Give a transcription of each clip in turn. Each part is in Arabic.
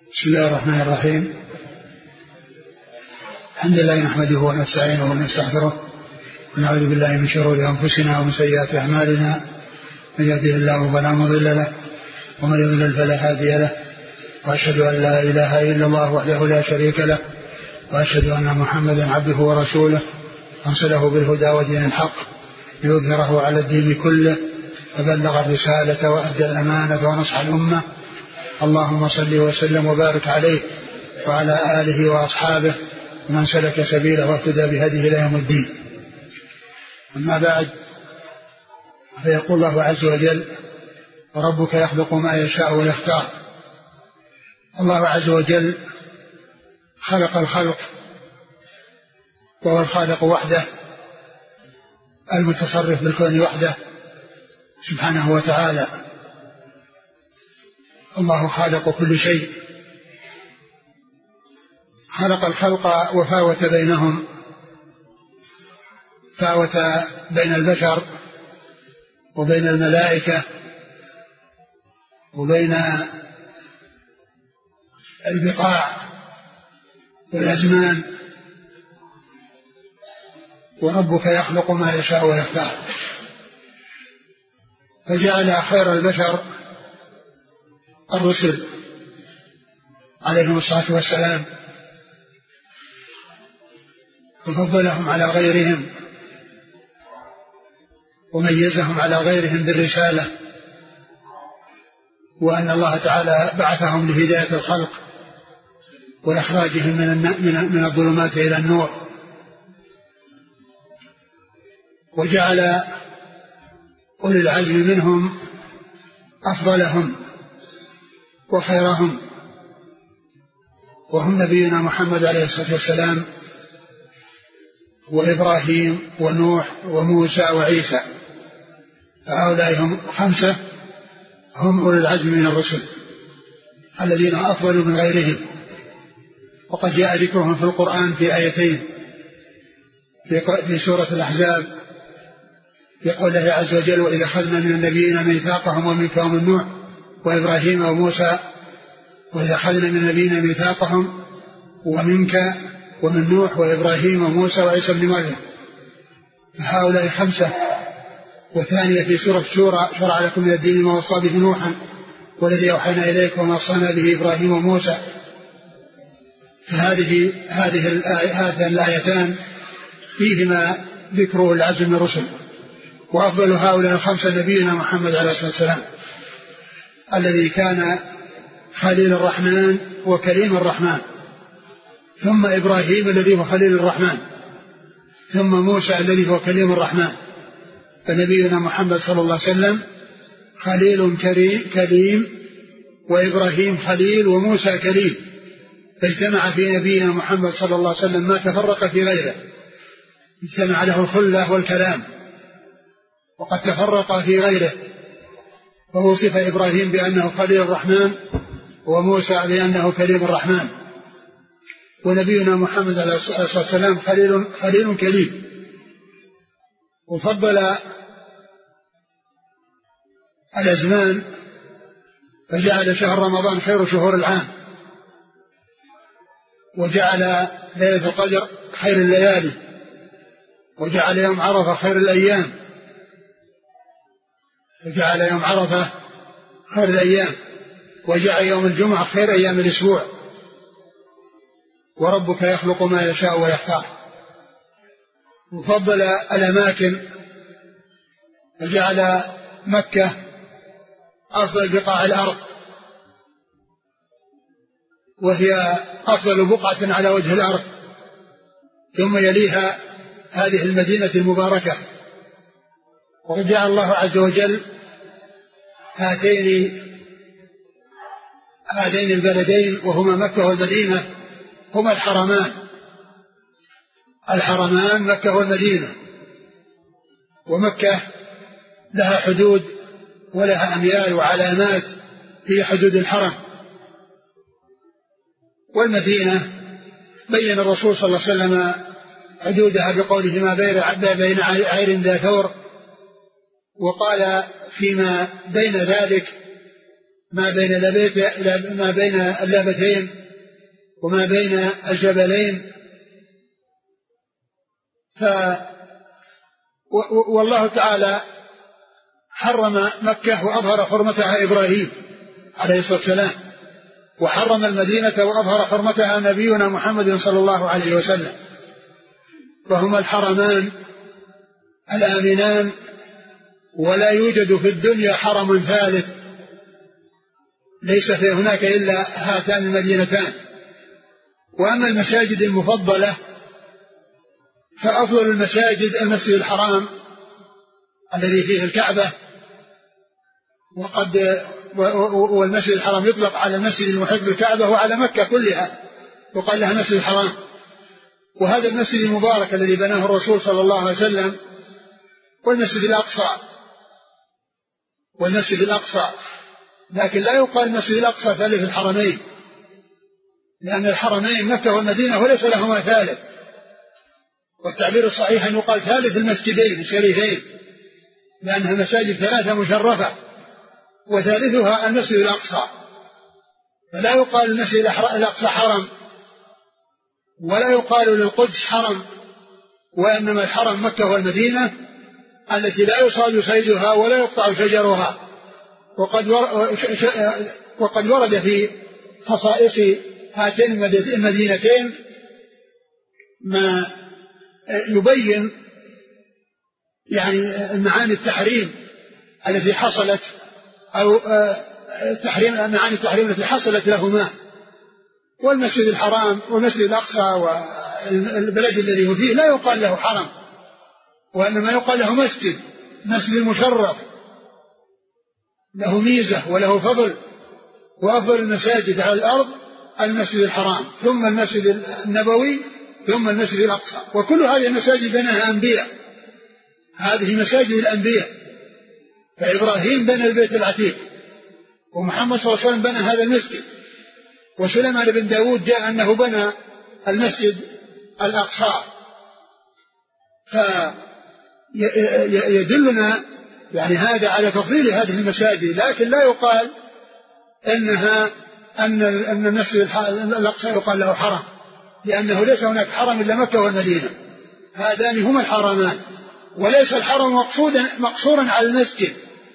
بسم الله الرحمن الرحيم. الحمد لله نحمده ونستعينه ونستغفره ونعوذ بالله من شرور أنفسنا ومن سيئات أعمالنا. من يهده الله فلا مضل له ومن يضلل فلا هادي له، وأشهد أن لا إله إلا الله وحده لا شريك له، وأشهد أن محمدا عبده ورسوله أرسله بالهدى ودين الحق ليظهره على الدين كله، فبلغ الرسالة وأدى الأمانة ونصح الأمة. اللهم صل وسلم وبارك عليه وعلى آله وأصحابه ومن سلك سبيله واهتدى بهديه إلى يوم الدين. أما بعد، فيقول الله عز وجل: وربك يخلق ما يشاء ويختار. الله عز وجل خلق الخلق وهو الخالق وحده المتصرف بالكون وحده سبحانه وتعالى. الله خالق كل شيء، خلق الخلق وفاوت بينهم، فاوت بين البشر وبين الملائكة وبين البقاع والأزمان. وربك يخلق ما يشاء ويختار، فجعل خير البشر الرسل عليهم الصلاة والسلام، وفضلهم على غيرهم وميزهم على غيرهم بالرسالة، وأن الله تعالى بعثهم لهداية الخلق وإخراجهم من الظلمات إلى النور. وجعل أولي العزم منهم أفضلهم وخيرهم، وهم نبينا محمد عليه الصلاة والسلام وإبراهيم ونوح وموسى وعيسى. هؤلاء هم خمسة، هم أولي العزم من الرسل الذين أفضلوا من غيرهم. وقد جاء ذكرهم في القرآن في آيتين، في سورة الأحزاب يقول الله عز وجل: وإذا أخذنا من النبيين ميثاقهم ومنك ومن نوح وإبراهيم وموسى، وإذا أخذنا من النبيين ميثاقهم ومنك ومن نوح وإبراهيم وموسى وعيسى بن مريم. هؤلاء خمسة. وثانية في سورة الشورى: شرع لكم من الدين ما وصى به نوحا والذي أوحينا إليكم وما وصانا به إبراهيم وموسى. هذه الآيتان فيهما ذكر العزم من الرسل. وأفضل هؤلاء الخمسة نبينا محمد عليه الصلاة والسلام الذي كان خليل الرحمن وكريم الرحمن، ثم إبراهيم الذي هو خليل الرحمن، ثم موسى الذي هو كريم الرحمن. فنبينا محمد صلى الله عليه وسلم خليل كريم، وإبراهيم خليل، وموسى كريم. فاجتمع في نبينا محمد صلى الله عليه وسلم ما تفرق في غيره، اجتمع له الخلة والكلام، وقد تفرق في غيره. فوصف إبراهيم بأنه خليل الرحمن، وموسى بأنه كريم الرحمن، ونبينا محمد عليه الصلاة والسلام خليل كريم. وفضل الأزمان فجعل شهر رمضان خير شهور العام، وجعل ليلة القدر خير الليالي، وجعل يوم عرفة خير الأيام، وجعل يوم عرفة خير الأيام، وجعل يوم الجمعة خير أيام الأسبوع. وربك يخلق ما يشاء ويختار. وفضل الأماكن وجعل مكة أفضل بقاع الأرض، وهي أفضل بقعة على وجه الأرض، ثم يليها هذه المدينة المباركة. وجعل الله عز وجل هذين البلدين وهما مكة والمدينة هما الحرمان مكة والمدينة. ومكة لها حدود ولها أميال وعلامات هي حدود الحرم. والمدينة بين الرسول صلى الله عليه وسلم حدودها بقوله: ما بين عير ذا ثور. وقال فيما بين ذلك ما بين اللابتين وما بين الجبلين. والله تعالى حرم مكة وأظهر حرمتها إبراهيم عليه الصلاة والسلام، وحرم المدينة وأظهر حرمتها نبينا محمد صلى الله عليه وسلم، وهما الحرمان الآمنان، ولا يوجد في الدنيا حرم ثالث، ليس في هناك إلا هاتان المدينتان. وأما المساجد المفضلة فأفضل المساجد المسجد الحرام الذي فيه الكعبة، والمسجد الحرام يطلق على المسجد المحيط بالكعبة وعلى مكة كلها يقال لها مسجد الحرام. وهذا المسجد المبارك الذي بناه الرسول صلى الله عليه وسلم، والمسجد الأقصى، لكن لا يقال المسجد الأقصى ثالث الحرمين، لأن الحرمين مكة والمدينة وليس لهما ثالث، والتعبير الصحيح أن يقال ثالث المسجدين الشريفين، لأنها مساجد ثلاثة مشرفة، وثالثها المسجد الأقصى. فلا يقال المسجد الأقصى حرم، ولا يقال للقدس حرم، وإنما الحرم مكة والمدينة التي لا يصاد صيدها ولا يقطع شجرها. وقد ورد في خصائص هاتين المدينتين ما يبين يعني معاني التحريم التي حصلت، أو معاني التحريم التي حصلت لهما. والمسجد الحرام والمسجد الأقصى والبلد الذي هو فيه لا يقال له حرم، وإنما يقال له مسجد مشرف له ميزة وله فضل. وأفضل المساجد على الأرض المسجد الحرام، ثم المسجد النبوي، ثم المسجد الأقصى. وكل هذه المساجد بناها أنبياء، هذه مساجد الأنبياء. فإبراهيم بنى البيت العتيق، ومحمد صلى الله عليه وسلم بنى هذا المسجد، وسليمان بن داود جاء أنه بنى المسجد الأقصى. فيدلنا يعني هذا على تفضيل هذه المساجد، لكن لا يقال أن المسجد الأقصى يقال له حرم، لأنه ليس هناك حرم إلا مكة والمدينة، هذان هما الحرمان، وليس الحرم مقصورا على المسجد.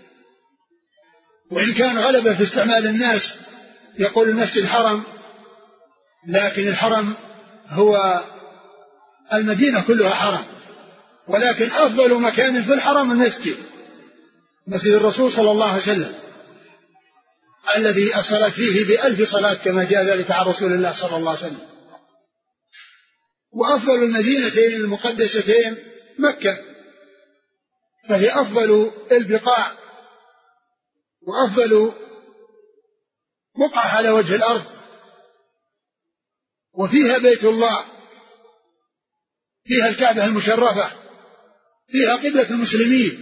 وإن كان غلبة في استعمال الناس يقول المسجد حرم، لكن الحرم هو المدينة كلها حرم، ولكن أفضل مكان في الحرم المسجد، مسجد الرسول صلى الله عليه وسلم الذي الصلاة فيه ب1000 صلاة كما جاء ذلك عن رسول الله صلى الله عليه وسلم. وأفضل المدينتين المقدستين مكة، فهي أفضل البقاع وأفضل بقعة على وجه الأرض، وفيها بيت الله، فيها الكعبة المشرفة، فيها قبلة المسلمين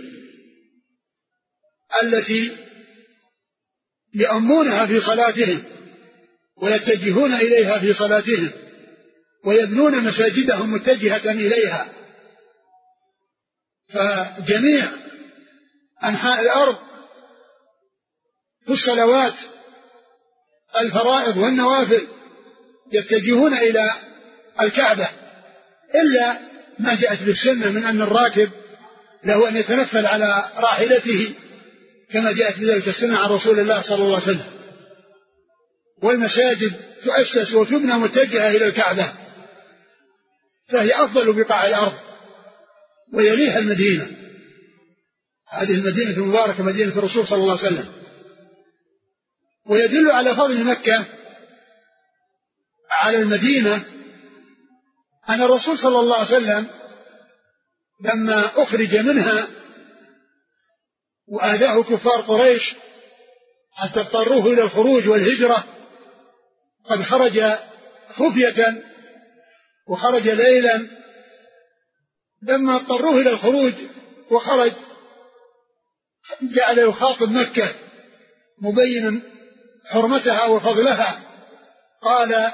التي يأمونها في صلاتهم ويتجهون إليها في صلاتهم، ويبنون مساجدهم متجهة إليها. فجميع أنحاء الأرض في الصلوات الفرائض والنوافل يتجهون إلى الكعبة، إلا ما جاءت بالسنة من أن الراكب له أن يتنفل على راحلته كما جاءت بذلك السنة عن رسول الله صلى الله عليه وسلم. والمساجد تؤسس وتبنى متجهة إلى الكعبة، فهي أفضل بقاع الأرض، ويليها المدينة، هذه المدينة المباركة مدينة الرسول صلى الله عليه وسلم. ويدل على فضل مكة على المدينة أن الرسول صلى الله عليه وسلم لما أخرج منها وآذاه كفار قريش حتى اضطروه إلى الخروج والهجرة، قد خرج خفية وخرج ليلا، لما اضطروه إلى الخروج وخرج جعل يخاطب مكة مبينا حرمتها وفضلها، قال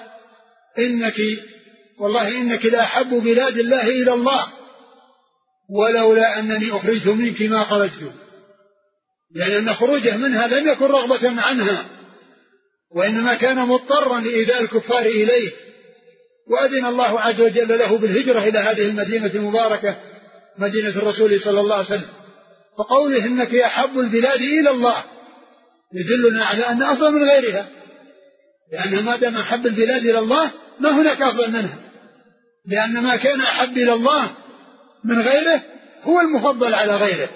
إنك لأحب بلاد الله إلى الله، ولولا أنني أخرجت منك ما خرجت. لأن خروجه منها لم يكن رغبة عنها، وإنما كان مضطرا لإيذاء الكفار إليه، وأذن الله عز وجل له بالهجرة إلى هذه المدينة المباركة مدينة الرسول صلى الله عليه وسلم. فقوله إنك أحب البلاد إلى الله يدلنا على أن أفضل من غيرها، لأن ما دام أحب البلاد إلى الله ما هناك أفضل منها، لأن ما كان أحب إلى الله من غيره هو المفضل على غيره.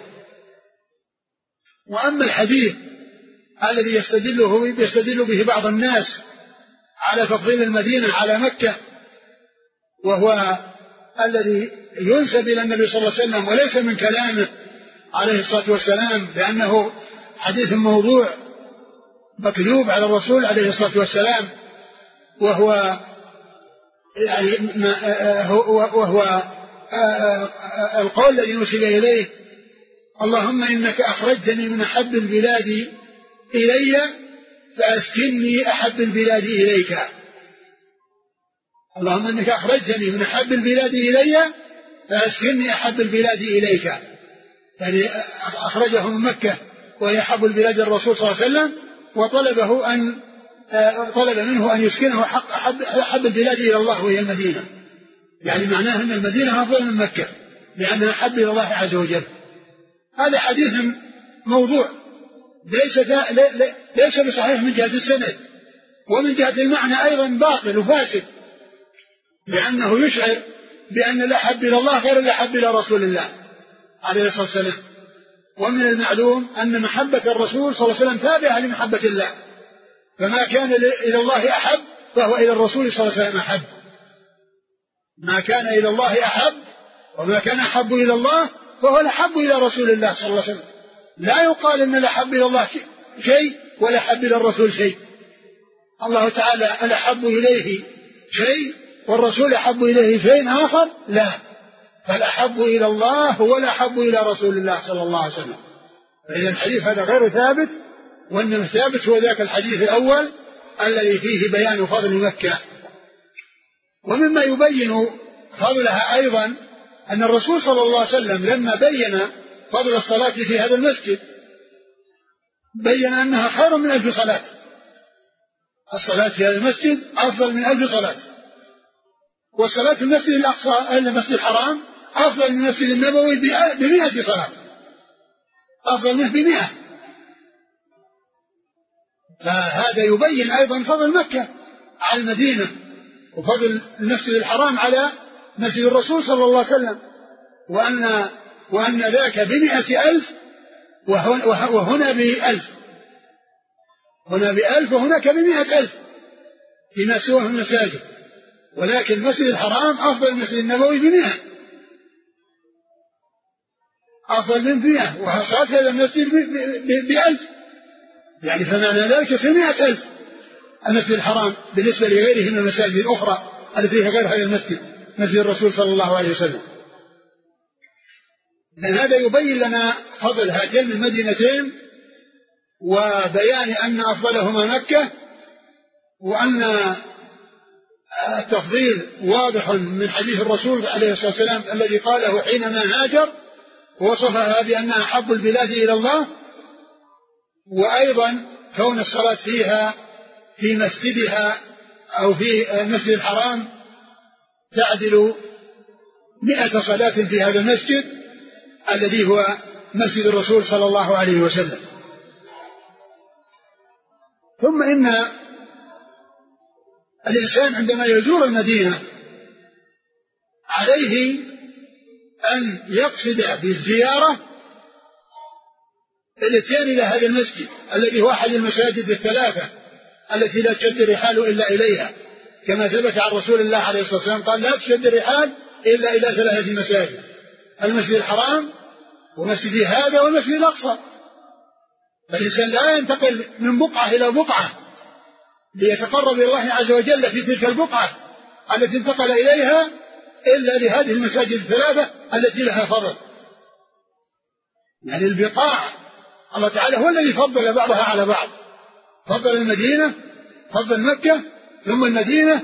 وأما الحديث الذي يستدل به بعض الناس على تفضيل المدينة على مكة، وهو الذي ينسب إلى النبي صلى الله عليه وسلم وليس من كلامه عليه الصلاة والسلام، بأنه حديث موضوع مكذوب على الرسول عليه الصلاة والسلام، وهو يعني وهو القول الذي نسب إليه: اللهم إنك أخرجتني من أحب البلاد إلي فأسكنني أحب البلاد إليك. اللهم إنك أخرجتني من أحب البلاد إلي فأسكنني أحب البلاد إليك، يعني أخرجه من مكة وهي أحب البلاد الرسول صلى الله عليه وسلم، طلب منه أن يسكنه أحب البلاد إلى الله وهي المدينة، يعني معناه أن المدينة أفضل من مكة لأنها أحب إلى الله عز وجل. هذا حديث موضوع ليس بصحيح من جهة السند، ومن جهة المعنى أيضا باطل وفاسد، لأنه يشعر بأن الأحب إلى الله غير الأحب إلى رسول الله عليه الصلاة والسلام. ومن المعلوم أن محبة الرسول صلى الله عليه وسلم تابعة لمحبة الله، فما كان إلى الله أحب فهو إلى الرسول صلى الله عليه وسلم أحب. ما كان إلى الله أحب وما كان أحب إلى الله فهو الأحب إلى رسول الله صلى الله عليه وسلم. لا يقال أن الأحب إلى الله شيء ولا أحب إلى الرسول شيء. الله تعالى الأحب إليه شيء والرسول أحب إليه شيء آخر، لا، فالأحب إلى الله هو الأحب إلى رسول الله صلى الله عليه وسلم. فإذا الحديث هذا غير ثابت، وأن الثابت هو ذاك الحديث الأول الذي فيه بيان فضل مكة. ومما يبين فضلها أيضا أن الرسول صلى الله عليه وسلم لما بين فضل الصلاة في هذا المسجد بين أنها خير من 1000 صلاة. الصلاة في هذا المسجد أفضل من 1000 صلاة، والصلاة في المسجد الأقصى المسجد الحرام أفضل من المسجد النبوي ب100 صلاة، أفضل منه ب100. فهذا يبين أيضا فضل مكة على المدينة، وفضل المسجد الحرام على مسجد الرسول صلى الله عليه وسلم، وأن ذاك ب100,000 وهنا ب1000، هنا ب1000 وهناك ب100,000 فيما سواه من المساجد، ولكن المسجد الحرام أفضل من المسجد النبوي ب100، أفضل من 100، وصلاة هذا المسجد ب1000، يعني فمعنى ذلك يصير 100,000 المسجد الحرام بالنسبة لغيره من المساجد الأخرى التي فيها غير هذا المسجد، مسجد الرسول صلى الله عليه وسلم. لأن هذا يبين لنا فضل هاتين المدينتين، وبيان أن أفضلهما مكة، وأن التفضيل واضح من حديث الرسول عليه الصلاة والسلام الذي قاله حينما هاجر ووصفها بأنها أحب البلاد إلى الله. وأيضا كون الصلاة فيها في مسجدها أو في المسجد الحرام تعدل 100 صلاة في هذا المسجد الذي هو مسجد الرسول صلى الله عليه وسلم. ثم إن الإنسان عندما يزور المدينة عليه أن يقصد بالزيارة الاتيان إلى هذا المسجد الذي هو أحد المساجد الثلاثة التي لا تشد الرحال إلا إليها، كما ثبت عن رسول الله عليه الصلاة والسلام قال: لا تشد الرحال إلا إلى 3 مساجد: المسجد الحرام ومسجد هذا والمسجد الأقصى. فالإنسان لا ينتقل من بقعة إلى بقعة ليتقرب إلى الله عز وجل في تلك البقعة التي انتقل إليها إلا لهذه المساجد الثلاثة التي لها فضل. يعني البقاع الله تعالى هو الذي فضل بعضها على بعض، فضل المدينة، فضل مكة، ثم المدينة،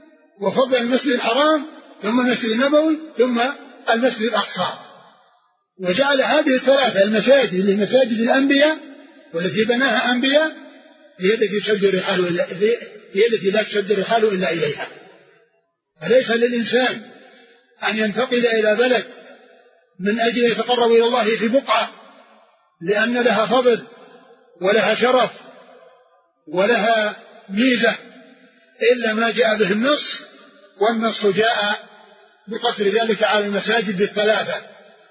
وفضل المسجد الحرام، ثم المسجد النبوي، ثم المسجد الأقصى. وجعل هذه الثلاثة المساجد لمساجد الأنبياء والتي بناها أنبياء هي التي تشد الرحال هي التي لا تشد الرحال إلا إليها. فليس للإنسان أن ينتقل إلى بلد من أجل يتقرب إلى الله في بقعة لأن لها فضل ولها شرف ولها ميزة إلا ما جاء به النص، والنص جاء بقصر ذلك على المساجد الثلاثة.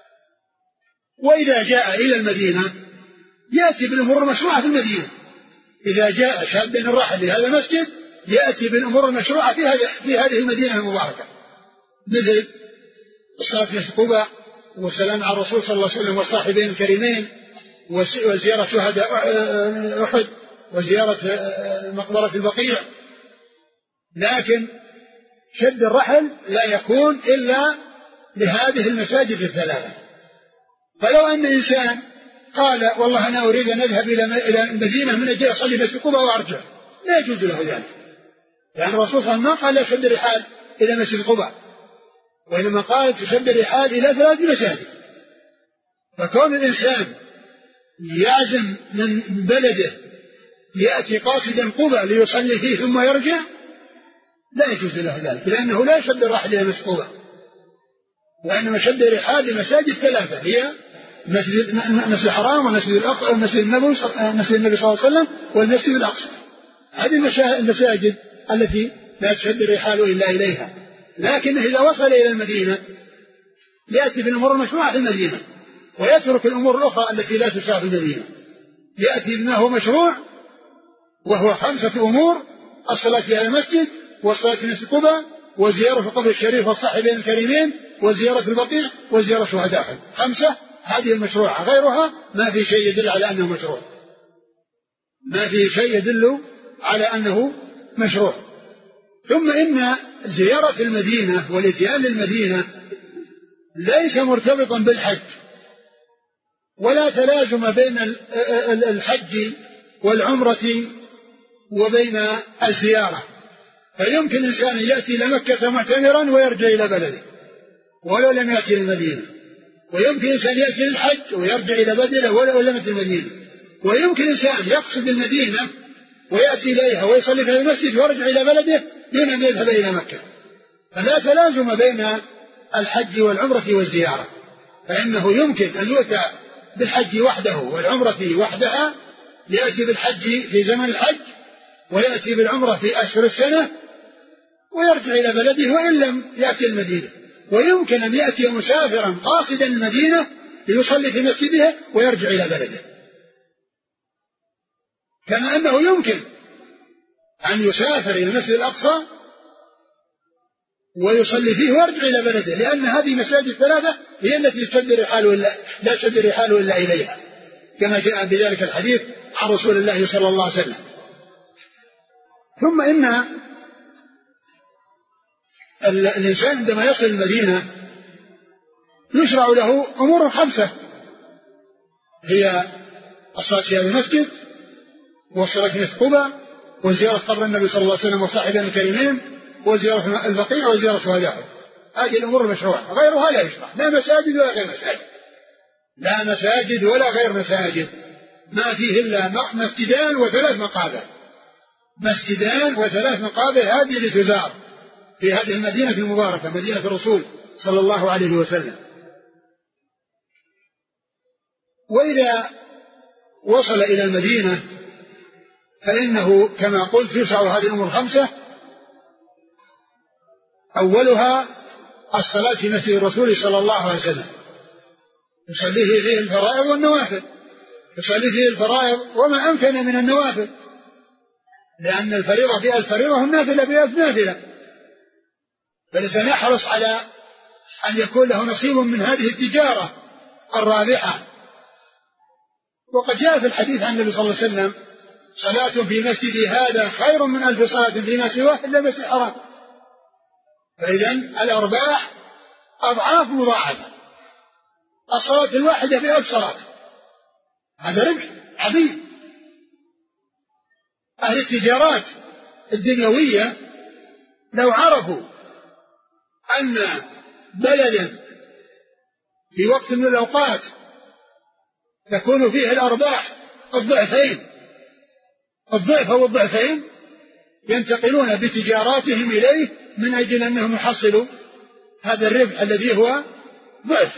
وإذا جاء إلى المدينة يأتي بالأمور المشروعة في المدينة. إذا جاء شادا الرحل لهذا المسجد يأتي بالأمور المشروعة في هذه المدينة المباركة، مثل الصلاة في قباء والسلام على الرسول صلى الله عليه وسلم والصاحبين الكريمين وزيارة شهداء أحد وزيارة مقبرة البقيع. لكن شد الرحل لا يكون إلا لهذه المساجد الثلاثة. فلو أن إنسان قال والله أنا أريد أن أذهب إلى المدينة من أجل أصلي في قباء وأرجع، لا يجوز له ذلك، لأن الرسول صلى الله عليه وسلم ما قال لا شد الرحال إلى مسجد قباء، وإنما قال تشد الرحال إلى 3 مساجد. فكون الإنسان يعزم من بلده يأتي قاصدا قباء ليصلي فيه ثم يرجع لا يجوز له ذلك، لأنه لا يشد الرحل إلى مسجد قباء، وإنما شد الرحال لمساجد 3 هي مسجد الحرام ومسجد الأقصى ومسجد النبي صلى الله عليه وسلم والمسجد الأقصى. هذه المساجد التي لا تشد الرحال إلا إليها. لكن إذا وصل إلى المدينة يأتي بالأمور المشروعة في المدينة ويترك الأمور الأخرى التي لا تشرع في المدينة، يأتي بما هو مشروع وهو 5 أمور: الصلاة في المسجد والصلاة في مسجد قباء وزيارة القبر الشريف والصاحبين الكريمين وزيارة البقيع وزيارة شهداء أحد. 5 هذه المشروعة، غيرها ما في شيء يدل على أنه مشروع، ما في شيء يدل على أنه مشروع. ثم إن زيارة المدينة والإتيان للمدينة ليس مرتبطا بالحج، ولا تلازم بين الحج والعمرة وبين الزيارة. فيمكن إنسان يأتي إلى مكة معتمرا ويرجع إلى بلده ولو لم يأتي المدينة، ويمكن إنسان يأتي للحج ويرجع إلى بلده ولو لم يأتي المدينة، ويمكن إنسان يقصد المدينة ويأتي إليها ويصلي في المسجد ويرجع إلى بلده دون أن يذهب إلى مكة. فلا تلازم بين الحج والعمرة والزيارة، فإنه يمكن أن يؤتى بالحج وحده والعمرة وحدها، يأتي بالحج في زمن الحج ويأتي بالعمرة في أشهر السنة ويرجع إلى بلده وإن لم يأتي المدينة. ويمكن أن يأتي مسافرا قاصدا المدينة ليصلي في مسجدها ويرجع إلى بلده، كما أنه يمكن أن يسافر إلى المسجد الأقصى ويصلي فيه ويرجع إلى بلده، لأن هذه مساجد 3 هي التي لا تشد الرحال إلا إليها، كما جاء بذلك الحديث عن رسول الله صلى الله عليه وسلم. ثم إن الإنسان عندما يصل المدينة يشرع له أمور 5 هي الصلاة في هذا المسجد والصلاة في مسجد قباء وزيارة قبر النبي صلى الله عليه وسلم والصاحبين الكريمين وزيارة البقيع وزيارة شهداء. هذه الأمور المشروعة، غيرها لا يشرع، لا مساجد ولا غير مساجد، لا مساجد ولا غير مساجد، ما فيه إلا مسجدان و3 مقابر، مسجدان و3 مقابر هذه اللي تزار في هذه المدينة المباركة، مدينة الرسول صلى الله عليه وسلم. وإذا وصل إلى المدينة فإنه كما قلت يشرع هذه الأمور 5: أولها الصلاة في مسجد الرسول صلى الله عليه وسلم، يصلي فيه الفرائض والنوافل، يصلي فيه الفرائض وما أمكن من النوافل، لأن الفريضة فيها الفريضة والنافلة فيها النافلة، فالإنسان يحرص على أن يكون له نصيب من هذه التجارة الرابحة. وقد جاء في الحديث عن النبي صلى الله عليه وسلم: صلاة في مسجدي هذا خير من 1000 صلاة فيما سواه إلا المسجد الحرام. فإذا الأرباح أضعاف مضاعفة، الصلاة الواحدة ب1000 صلاة، هذا ربح عظيم. أهل التجارات الدنيوية لو عرفوا أن بلدا في وقت من الأوقات تكون فيه الأرباح الضعفين، الضعف أو الضعفين، ينتقلون بتجاراتهم إليه من أجل أنهم يحصلوا هذا الربح الذي هو ضعف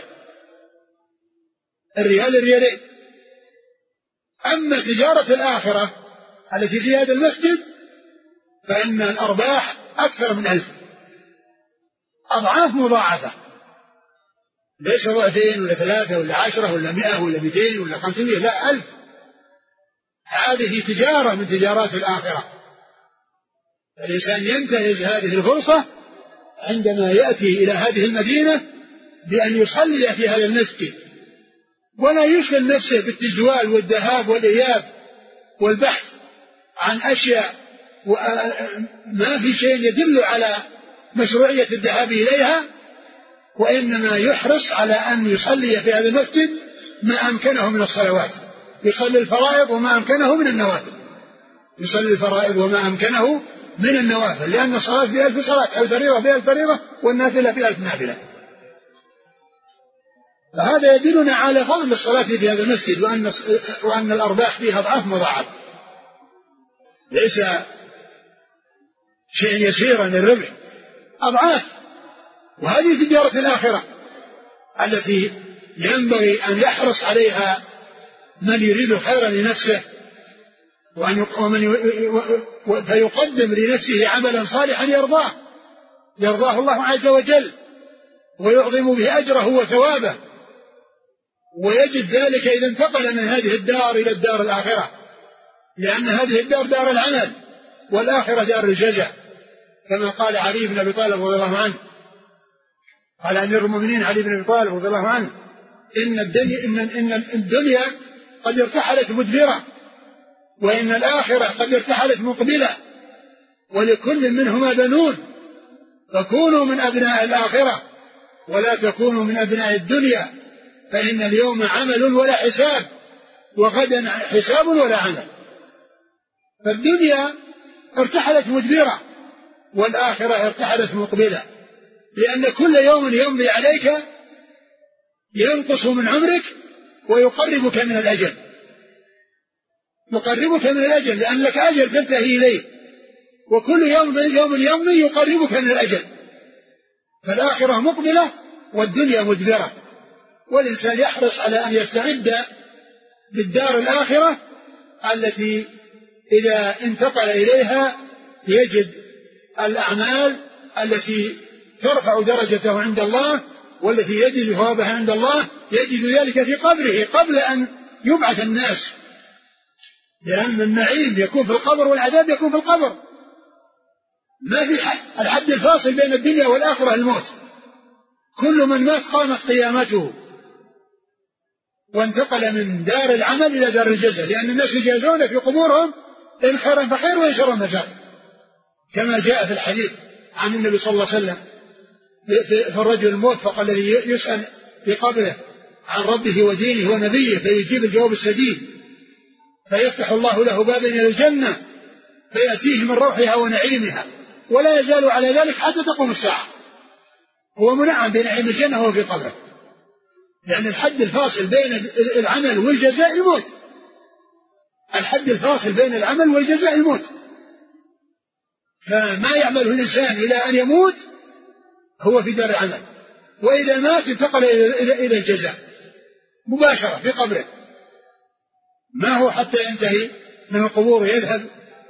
الريال الريالين. أما تجارة الآخرة التي في هذا المسجد فإن الأرباح أكثر من 1000 أضعاف مضاعفة، ليس ضعفين ولا 3 ولا 10 ولا 100 ولا 200 ولا 500، لا 1000. هذه تجارة من تجارات الآخرة. الإنسان ينتهز هذه الفرصة عندما يأتي إلى هذه المدينة بأن يصلي في هذا المسجد، ولا يشغل نفسه بالتجوال والذهاب والإياب والبحث عن أشياء ما في شيء يدل على مشروعية الذهاب إليها، وإنما يحرص على أن يصلي في هذا المسجد ما أمكنه من الصلوات، يصلي الفرائض وما أمكنه من النوافل، يصلي الفرائض وما أمكنه من النوافل، لأن الصلاة فيها 1000 صلاة، الفريضة فيها الفريضة، والنافلة فيها 1000 نافلة. فهذا يدلنا على فضل الصلاة في هذا المسجد، وأن الأرباح فيها أضعاف مضاعفة، ليس شيء يسيرا للربح، أضعاف. وهذه تجارة الآخرة التي ينبغي أن يحرص عليها من يريد الخير لنفسه، فيقدم لنفسه عملا صالحا يرضاه الله عز وجل، ويعظم به أجره وثوابه، ويجد ذلك إذا انتقل من هذه الدار إلى الدار الآخرة، لأن هذه الدار دار العمل والآخرة دار الجزاء، كما قال علي بن أبي طالب رضي الله عنه، قال أمير المؤمنين علي بن أبي طالب رضي الله عنه: إن الدنيا قد ارتحلت مدبرة، وإن الآخرة قد ارتحلت مقبلة، ولكل منهما بنون، فكونوا من أبناء الآخرة ولا تكونوا من أبناء الدنيا، فإن اليوم عمل ولا حساب، وغدا حساب ولا عمل. فالدنيا ارتحلت مدبرة، والآخرة ارتحلت مقبلة، لأن كل يوم يمضي عليك ينقص من عمرك ويقربك من الأجل، يقربك من الأجل، لأن لك أجل تنتهي إليه، وكل يوم يمضي يقربك من الأجل. فالآخرة مقبلة والدنيا مدبرة، والإنسان يحرص على أن يستعد بالدار الآخرة التي إذا انتقل إليها يجد الأعمال التي ترفع درجته عند الله، والتي يجد ثوابها عند الله، يجد ذلك في قبره قبل أن يبعث الناس، لأن النعيم يكون في القبر والعذاب يكون في القبر. ما في الحد الفاصل بين الدنيا والآخرة الموت، كل من مات قامت قيامته وانتقل من دار العمل إلى دار الجزاء، لأن الناس يجازون في قبورهم إن خيرا فخير وإن شرا فشر، كما جاء في الحديث عن النبي صلى الله عليه وسلم في الرجل الموفق الذي يسأل في قبره عن ربه ودينه ونبيه فيجيب الجواب السديد، فيفتح الله له بابا إلى الجنة فيأتيه من روحها ونعيمها، ولا يزال على ذلك حتى تقوم الساعة، هو منعم بنعيم الجنة وهو في قبره، لأن الحد الفاصل بين العمل والجزاء الموت، الحد الفاصل بين العمل والجزاء الموت، فما يعمله الإنسان إلى أن يموت هو في دار العمل، وإذا مات انتقل إلى الجزاء مباشرة في قبره، ما هو حتى ينتهي من القبور يذهب.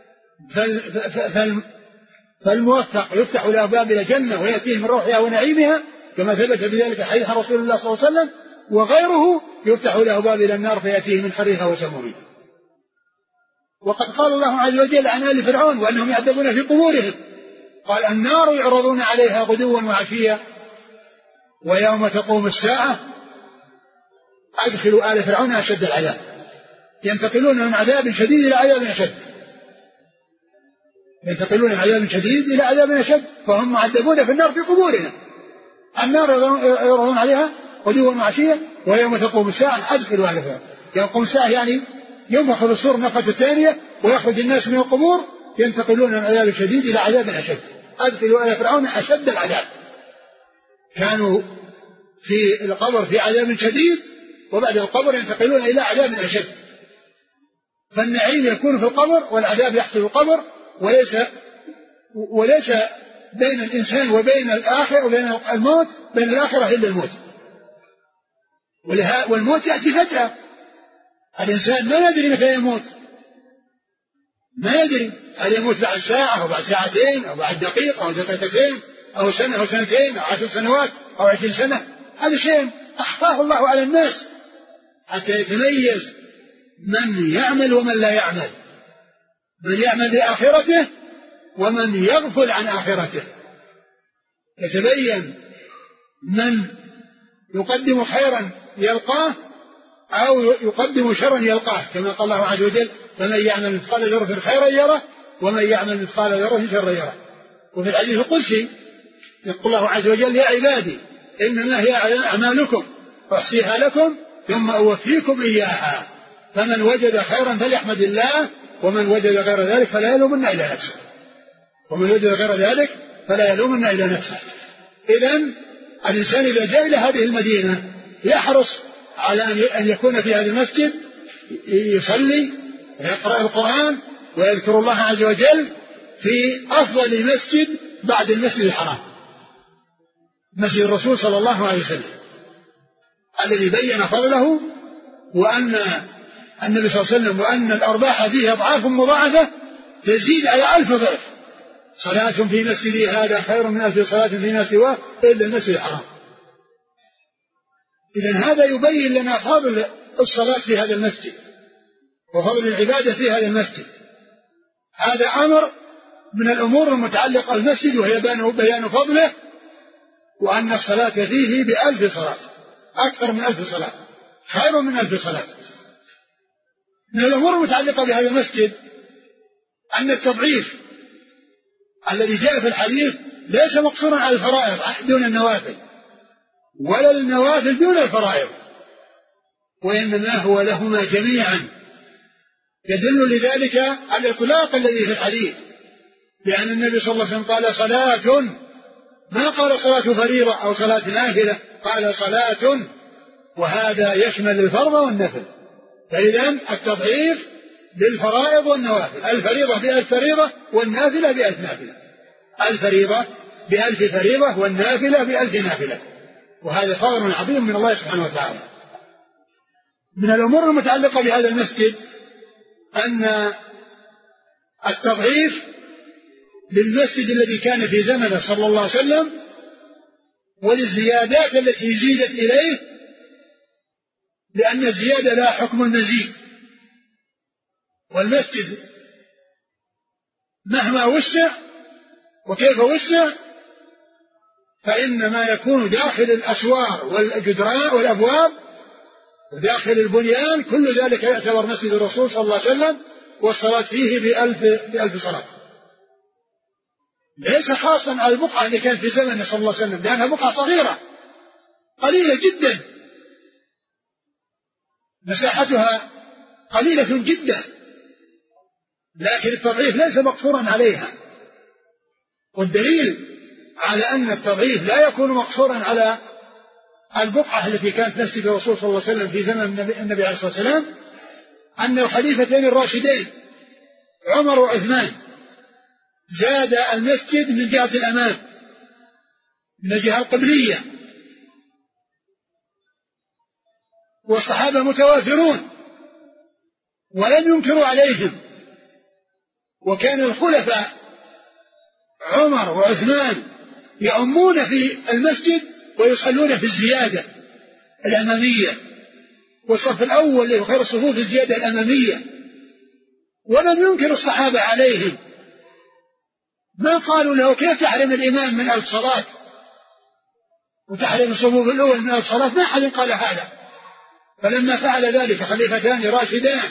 فالموفق يفتح له باب إلى الجنة ويأتيه من روحها ونعيمها، كما ثبت بذلك حديث رسول الله صلى الله عليه وسلم، وغيره يفتح له باب إلى النار فيأتيه من حرها وسمومها. وقد قال الله عز وجل عن آل فرعون وأنهم يعذبون في قبورهم، قال: النار يعرضون عليها غدوا وعشيا ويوم تقوم الساعة أدخلوا آل فرعون أشد العذاب، ينتقلون من عذاب شديد إلى عذاب أشد، ينتقلون من عذاب شديد إلى عذاب أشد، فهم معذبون في النار في قبورنا. النار يعرضون عليها غدوا وعشيا ويوم تقوم الساعة أدخلوا آل فرعون. يوم تقوم الساعة يعني ينفخ في الصور النفخة الثانية ويخرج الناس من القبور، ينتقلون من عذاب شديد إلى عذاب أشد، أدخلوا آل فرعون أشد العذاب. كانوا في القبر في عذاب شديد، وبعد القبر ينتقلون إلى عذاب أشد. فالنعيم يكون في القبر والعذاب يحصل في القبر، وليس بين الإنسان وبين الآخر وبين الموت بين الآخرة إلا الموت. والموت يأتي فجأة، الإنسان ما يدري متى يموت، ما يدري هل يموت بعد ساعة أو بعد ساعتين أو بعد دقيقة أو دقيقتين أو سنة أو سنتين أو 10 سنوات أو 20 سنة. هذا شيء أخفاه الله على الناس حتى يتميز من يعمل ومن لا يعمل، من يعمل لآخرته ومن يغفل عن آخرته، يتبين من يقدم خيرا يلقاه أو يقدم شرا يلقاه، كما قال الله عز وجل: فمن يعمل مثقال ذرة خيرا يره ومن يعمل مثقال ذرة شرا يره. وفي الحديث القدسي يقول الله عز وجل: يا عبادي إنما هي أعمالكم أحصيها لكم ثم أوفيكم إياها، فمن وجد خيرا فليحمد الله ومن وجد غير ذلك فلا يلومن إلا نفسه، ومن وجد غير ذلك فلا يلومن إلا نفسه. إذن الإنسان إذا جاء إلى هذه المدينة يحرص على أن يكون في هذا المسجد، يصلي ويقرأ القرآن ويذكر الله عز وجل في أفضل مسجد بعد المسجد الحرام، مسجد الرسول صلى الله عليه وسلم، الذي بين فضله وأن النبي صلى الله عليه وسلم وأن الأرباح فيه أضعاف مضاعفة تزيد على 1000 ضعف. صلاة في مسجدي هذا خير من 1000 صلاة فيما سواه إلا المسجد الحرام. إذن هذا يبين لنا فضل الصلاة في هذا المسجد وفضل العبادة في هذا المسجد. هذا أمر من الأمور المتعلقة بالمسجد، وهي بيان فضله، وأن الصلاة فيه ب1000 صلاة، أكثر من 1000 صلاة، خير من 1000 صلاة. من الأمور المتعلقة بهذا المسجد أن التضعيف الذي جاء في الحديث ليس مقصورا على الفرائض دون النوافل، ولا النوافل دون الفرائض، وإنما هو لهما جميعا. يدل لذلك الإطلاق الذي في الحديث، لأن النبي صلى الله عليه وسلم قال صلاة، ما قال صلاة فريضة أو صلاة نافلة، قال صلاة، وهذا يشمل الفرض والنفل. فإذا التضعيف بالفرائض والنوافل، الفريضة ب1000 فريضة والنافلة ب1000 نافلة، الفريضة ب1000 فريضة والنافلة ب1000 نافلة، وهذا فضل عظيم من الله سبحانه وتعالى. من الأمور المتعلقة بهذا المسجد أن التضعيف للمسجد الذي كان في زمنه صلى الله عليه وسلم وللزيادات التي زيدت إليه، لأن الزيادة لا حكم المزيد، والمسجد مهما وسع وكيف وسع فإنما يكون داخل الأسوار والجدران والأبواب وداخل البنيان كل ذلك يعتبر مسجد الرسول صلى الله عليه وسلم، والصلاة فيه ب1000 صلاة، ليس خاصا على البقعة اللي كانت في زمنه صلى الله عليه وسلم، لأنها بقعة صغيرة قليلة جدا، مساحتها قليلة جدا، لكن التضعيف ليس مقصورا عليها. والدليل على أن التضعيف لا يكون مقصورا على البقعة التي كانت مسجد الرسول صلى الله عليه وسلم في زمن النبي عليه الصلاة والسلام أن الخليفتين الراشدين عمر وعثمان زاد المسجد من جهة الأمام، من الجهة القبلية، والصحابة متوافرون ولم ينكروا عليهم، وكان الخلفاء عمر وعثمان يؤمون في المسجد ويصلون في الزيادة الأمامية، والصف الأول خير الصفوف الزيادة الأمامية، ولم ينكر الصحابة عليهم، ما قالوا له كيف تحرم الإمام من 1000 صلاة وتحرم الصفوف الأول من 1000 صلاة، ما أحد قال هذا. فلما فعل ذلك خليفتان راشدان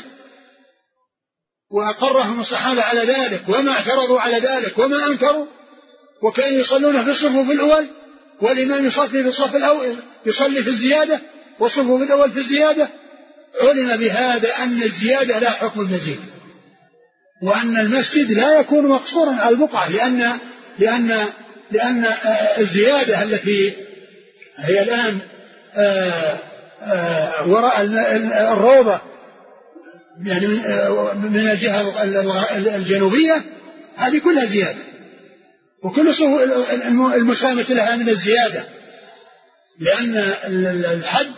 وأقرهم الصحابة على ذلك وما اعترضوا على ذلك وما أنكروا، وكانوا يصلون في الصفوف الأول والإمام يصلي في الصف الأول، يصلي في الزيادة والصفوف الأول في الزيادة، علم بهذا أن الزيادة لا حكم المزيد، وأن المسجد لا يكون مقصورا على البقعة، لأن الزيادة التي هي الآن وراء الروضة يعني من الجهة الجنوبية، هذه كلها زيادة، وكل المسامة لها من الزيادة، لأن الحد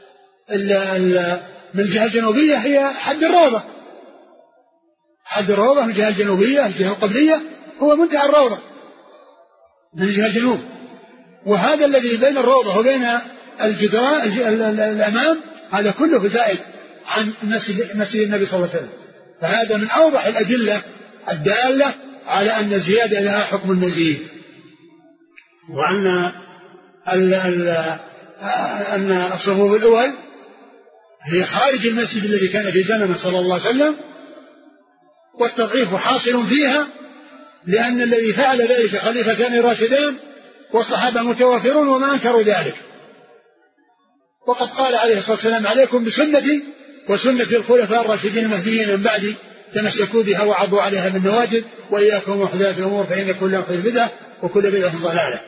من الجهة الجنوبية هي حد الروضة. حد الروضة من الجهة الجنوبية، الجهة القبلية هو منتهى الروضة من الجهة الجنوب، وهذا الذي بين الروضة وبين الجدران الأمام هذا كله زائد عن مسجد النبي صلى الله عليه وسلم. فهذا من أوضح الأدلة الدالة على أن الزيادة لها حكم المزيد، وأن الصفوف الأول هي خارج المسجد الذي كان في زمنه صلى الله عليه وسلم، والتضعيف حاصل فيها، لأن الذي فعل ذلك خليفتان راشدان والصحابة متوافرون وما أنكروا ذلك. وقد قال عليه الصلاة والسلام: عليكم بسنتي وسنة الخلفاء الراشدين المهديين من بعدي، تمسكوا بها وعضوا عليها بالنواجذ، وإياكم ومحدثات الأمور فإن كل محدث بدعة وكل بدعة ضلالة.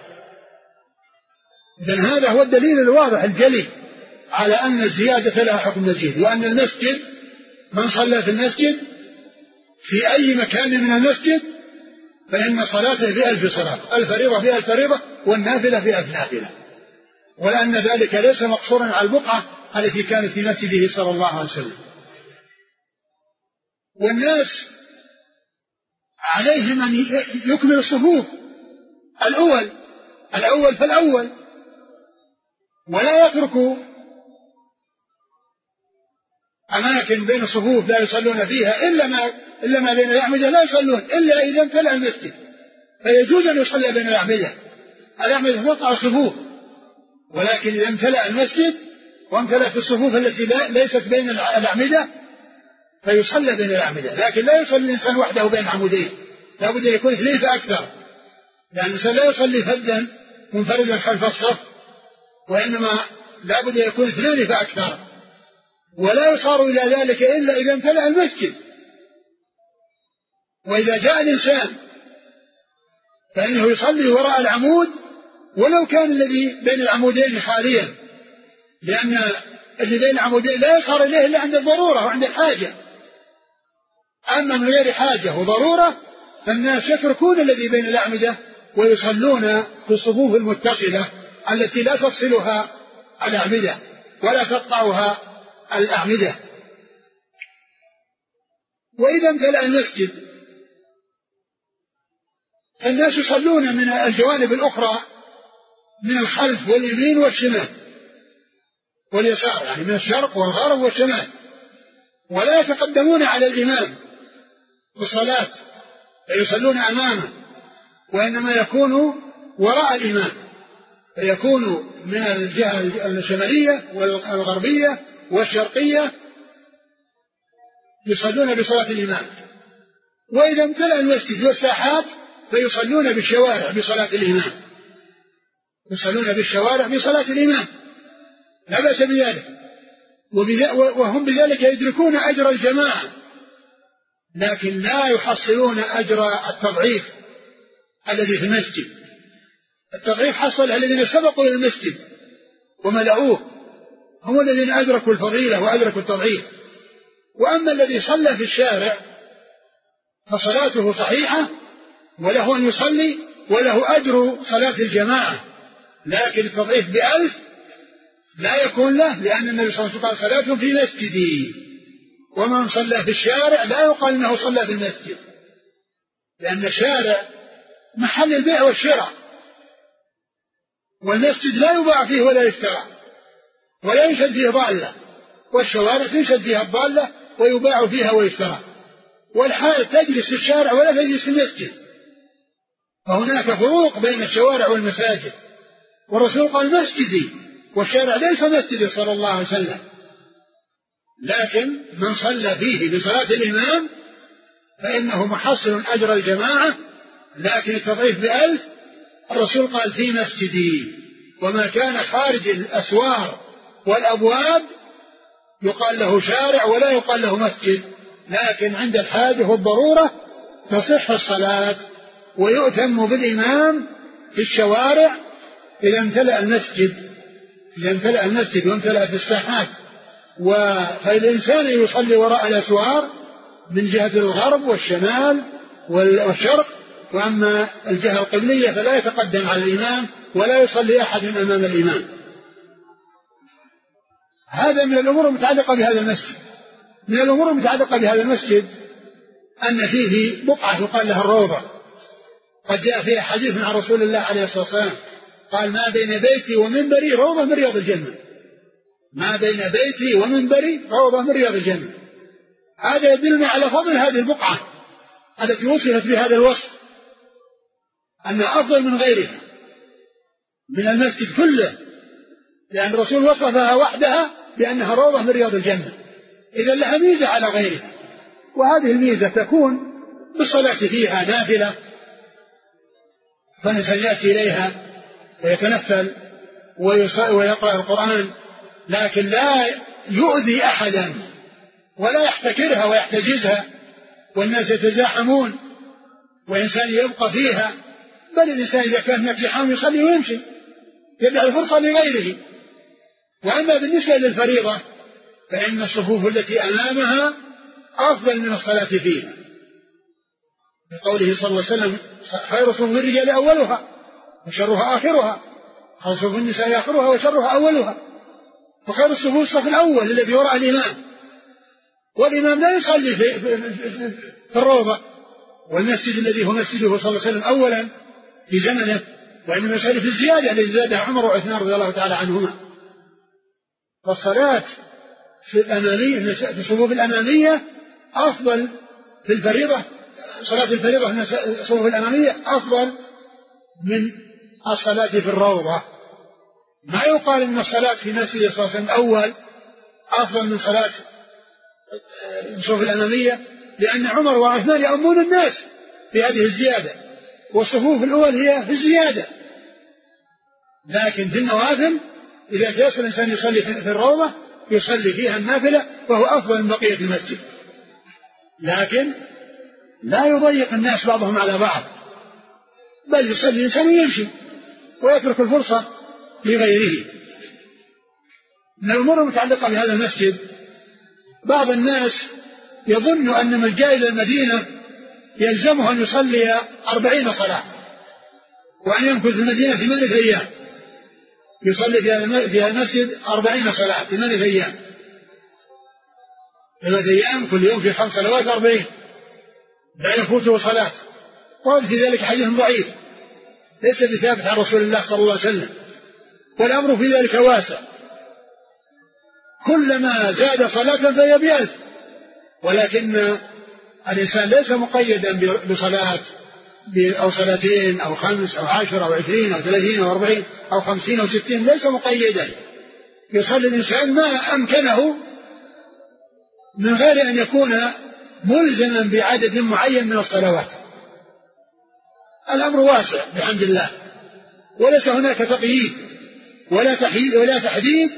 إذن هذا هو الدليل الواضح الجلي على أن الزيادة لها حكم مزيد، وأن المسجد من صلى في المسجد في أي مكان من المسجد فإن صلاته بألف صلاة، الفريضة بألف فريضة والنافلة بألف نافلة، ولأن ذلك ليس مقصورا على البقعة التي كانت في مسجده صلى الله عليه وسلم. والناس عليهم أن يكمل الصفوف الأول فالأول، ولا يتركوا أماكن بين الصفوف لا يصلون فيها إلا ما بين الأعمدة لا يصلون إلا إذا امتلأ المسجد، فيجوز أن يصلي بين الأعمدة تقطع الصفوف، ولكن إذا امتلأ المسجد وامتلأت الصفوف التي ليست بين الأعمدة فيصلى بين الأعمدة، لكن لا يصلي الإنسان وحده بين عمودين، لا بد يكون اثنين فأكثر، لأن الإنسان لا يصلي فدا منفردا خلف الصف، وإنما لا بد يكون اثنين فأكثر، ولا يصار إلى ذلك إلا إذا امتلأ المسجد. وإذا جاء الإنسان فإنه يصلي وراء العمود ولو كان الذي بين العمودين خاليا، لأن اللي بين العمودين لا يصار إليه إلا عند الضرورة وعند الحاجة، أما من غير حاجة وضرورة فالناس يتركون الذي بين الأعمدة ويصلون في الصفوف المتصلة التي لا تفصلها الأعمدة ولا تقطعها الأعمدة. وإذا امتلأ المسجد فالناس يصلون من الجوانب الأخرى من الخلف واليمين والشمال واليسار، يعني من الشرق والغرب والشمال، ولا يتقدمون على الإمام بالصلاة فيصلون أمامه، وإنما يكونوا وراء الإمام، فيكونوا من الجهة الشمالية والغربية والشرقية يصلون بصلاة الإمام. وإذا امتلأ المسجد والساحات فيصلون بالشوارع بصلاة الإمام، يصلون بالشوارع بصلاة الإمام لا بأس بذلك، وهم بذلك يدركون أجر الجماعة، لكن لا يحصلون أجر التضعيف الذي في المسجد. التضعيف حصل على الذين سبقوا إلى المسجد وملأوه، هم الذين أدركوا الفضيلة وأدركوا التضعيف. وأما الذي صلى في الشارع فصلاته صحيحة وله أن يصلي وله أجر صلاة الجماعة، لكن التضعيف ب1000 لا يكون له، لأن النبي صلى الله عليه وسلم قال: صلاة في مسجدي. ومن صلى في الشارع لا يقال أنه صلى في المسجد، لأن الشارع محل البيع والشراء، والمسجد لا يباع فيه ولا يشترى ولا ينشد فيه ضالة، والشوارع تنشد فيها الضالة ويباع فيها ويشترى، والحائط تجلس في الشارع ولا تجلس في المسجد، فهناك فروق بين الشوارع والمساجد. والرسول قال: مسجدي، والشارع ليس مسجدي صلى الله عليه وسلم، لكن من صلى فيه بصلاة الإمام فإنه محصل أجر الجماعة، لكن التضعيف ب1000 الرسول قال: في مسجدي. وما كان خارج الأسوار والأبواب يقال له شارع ولا يقال له مسجد، لكن عند الحاجة والضرورة تصح الصلاة ويؤتم بالإمام في الشوارع إذا امتلأ المسجد، إذا امتلأ المسجد وامتلأت الساحات فالإنسان يصلي وراء الأسوار من جهة الغرب والشمال والشرق، وأما الجهة القبلية فلا يتقدم على الإمام ولا يصلي أحد أمام الإمام. هذا من الأمور المتعلقة بهذا المسجد. من الأمور المتعلقة بهذا المسجد أن فيه بقعة يقال لها الروضة، قد جاء فيها حديث عن رسول الله عليه الصلاة والسلام قال: ما بين بيتي ومنبري روضة من رياض الجنة. ما بين بيتي ومنبري روضة من رياض الجنة. هذا يدلنا على فضل هذه البقعة التي وصفت بهذا الوصف، أنها أفضل من غيرها من المسجد كله، لأن الرسول وصفها وحدها بأنها روضة من رياض الجنة، إذا لها ميزة على غيرها. وهذه الميزة تكون بالصلاة فيها نافلة، فالإنسان يأتي إليها ويتنفل ويقرأ القرآن، لكن لا يؤذي أحدا ولا يحتكرها ويحتجزها والناس يتزاحمون وإنسان يبقى فيها، بل الإنسان إذا كان يزحم يصلي ويمشي، يدع الفرصة لغيره. وأما بالنسبة للفريضة فإن الصفوف التي أمامها أفضل من الصلاة فيها، بقوله صلى الله عليه وسلم: خير صفوف الرجال أولها وشرها آخرها، خير صفوف النساء آخرها وشرها أولها. وخير الصفوف الصف الأول الذي وراء الإمام، والإمام لا يصلي في الروضة والمسجد الذي هو مسجده صلى الله عليه وسلم أولا في زمنه، وإنما يصلي في الزيادة التي زادها عمر وعثمان رضي الله تعالى عنهما. فالصلاة في الأمامية في الصفوف الأمامية أفضل في الفريضة، صلاة الفريضة في الصفوف الأمامية أفضل من الصلاة في الروضة. ما يقال أن الصلاة في مسجد صلى الله عليه وسلم أول أفضل من صلاة الصفوف الأمامية، لأن عمر وعثمان يأمون الناس في هذه الزيادة، والصفوف الأول هي في الزيادة. لكن في النوافل إذا جلس الإنسان يصلي في الروضة يصلي فيها النافلة وهو أفضل من بقية المسجد، لكن لا يضيق الناس بعضهم على بعض، بل يصلي الإنسان ويمشي ويترك الفرصة لغيره. من الأمور المتعلقة بهذا المسجد بعض الناس يظن أن من جاء إلى المدينة يلزمه أن يصلي 40 صلاة وأن يمكث في المدينة 8 أيام، يصلي في المسجد 40 صلاة 8 أيام، 8 أيام كل يوم في 5 صلوات 40 لا يفوته صلاة. وهذا في ذلك حديث ضعيف ليس بثابت عن رسول الله صلى الله عليه وسلم، والأمر في ذلك واسع، كلما زاد صلاة فهي ب1000، ولكن الإنسان ليس مقيدا بصلاة أو صلاتين أو 5 أو 10 أو 20 أو 30 أو 40 أو 50 أو 60، ليس مقيدا. يصلي الإنسان ما أمكنه من غير أن يكون ملزما بعدد معين من الصلوات. الأمر واسع بحمد الله، وليس هناك تقييد ولا تحديد،